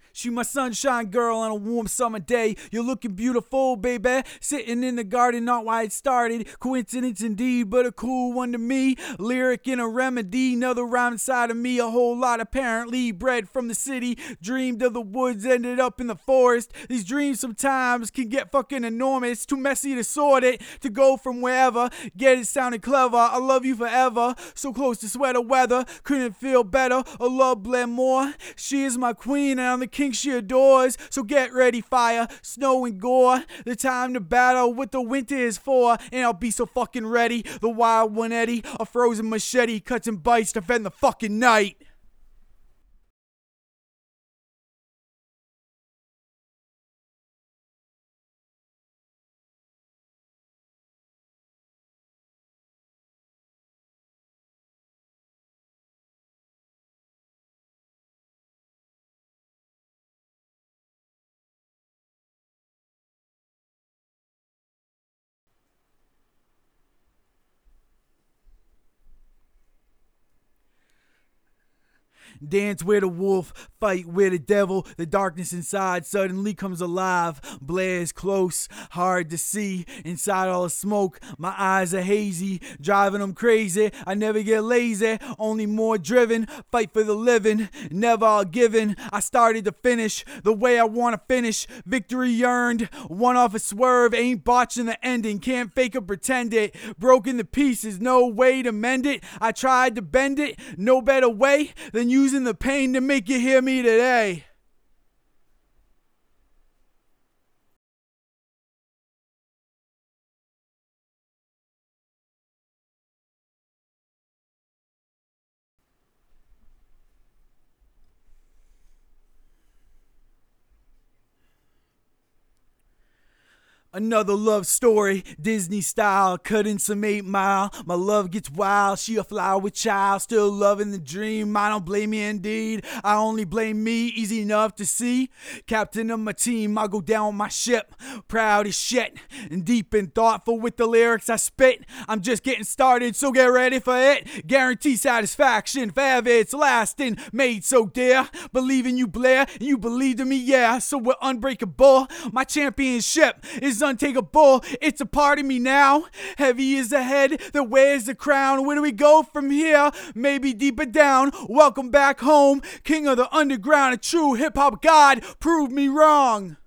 She my sunshine girl on a warm summer day. You're looking beautiful, baby. Sitting in the garden, not why it started. Coincidence indeed, but a cool one to me. Lyric and a remedy, another rhyme inside of me. A whole lot apparently. Bred from the city, dreamed of the woods, ended up in the forest. These dreams sometimes can get fucking enormous. Too messy to sort it, to go from wherever. Get it sounding clever. I love you forever. So close to sweater weather. Couldn't feel better. A love blend more. She is my queen and I'm the king she adores. So get ready, fire, snow and gore. The time to battle what the winter is for. And I'll be so fucking ready. The wild one Eddie, a frozen machete, cuts and bites to defend the fucking night. Dance with a wolf, fight with a devil. The darkness inside suddenly comes alive. Blares close, hard to see. Inside all the smoke, my eyes are hazy. Driving them crazy, I never get lazy. Only more driven, fight for the living. Never all given, I started to finish the way I want to finish. Victory earned, one off a swerve. Ain't botching the ending, can't fake or pretend it. Broken to pieces, no way to mend it. I tried to bend it, no better way than using the pain to make you hear me today. Another love story, Disney style, cutting some 8 Mile. My love gets wild, she a flower child, still loving the dream. I don't blame you indeed, I only blame me, easy enough to see. Captain of my team, I go down with my ship, proud as shit, and deep and thoughtful with the lyrics I spit. I'm just getting started, so get ready for it. Guarantee satisfaction, forever it's lasting, made so dear. Believe in you, Blair, and you believed in me, yeah. So we're unbreakable, my championship is untakeable. It's a part of me now. Heavy is the head that wears the crown. Where do we go from here? Maybe deeper down. Welcome back home, king of the underground, a true hip-hop god. Prove me wrong.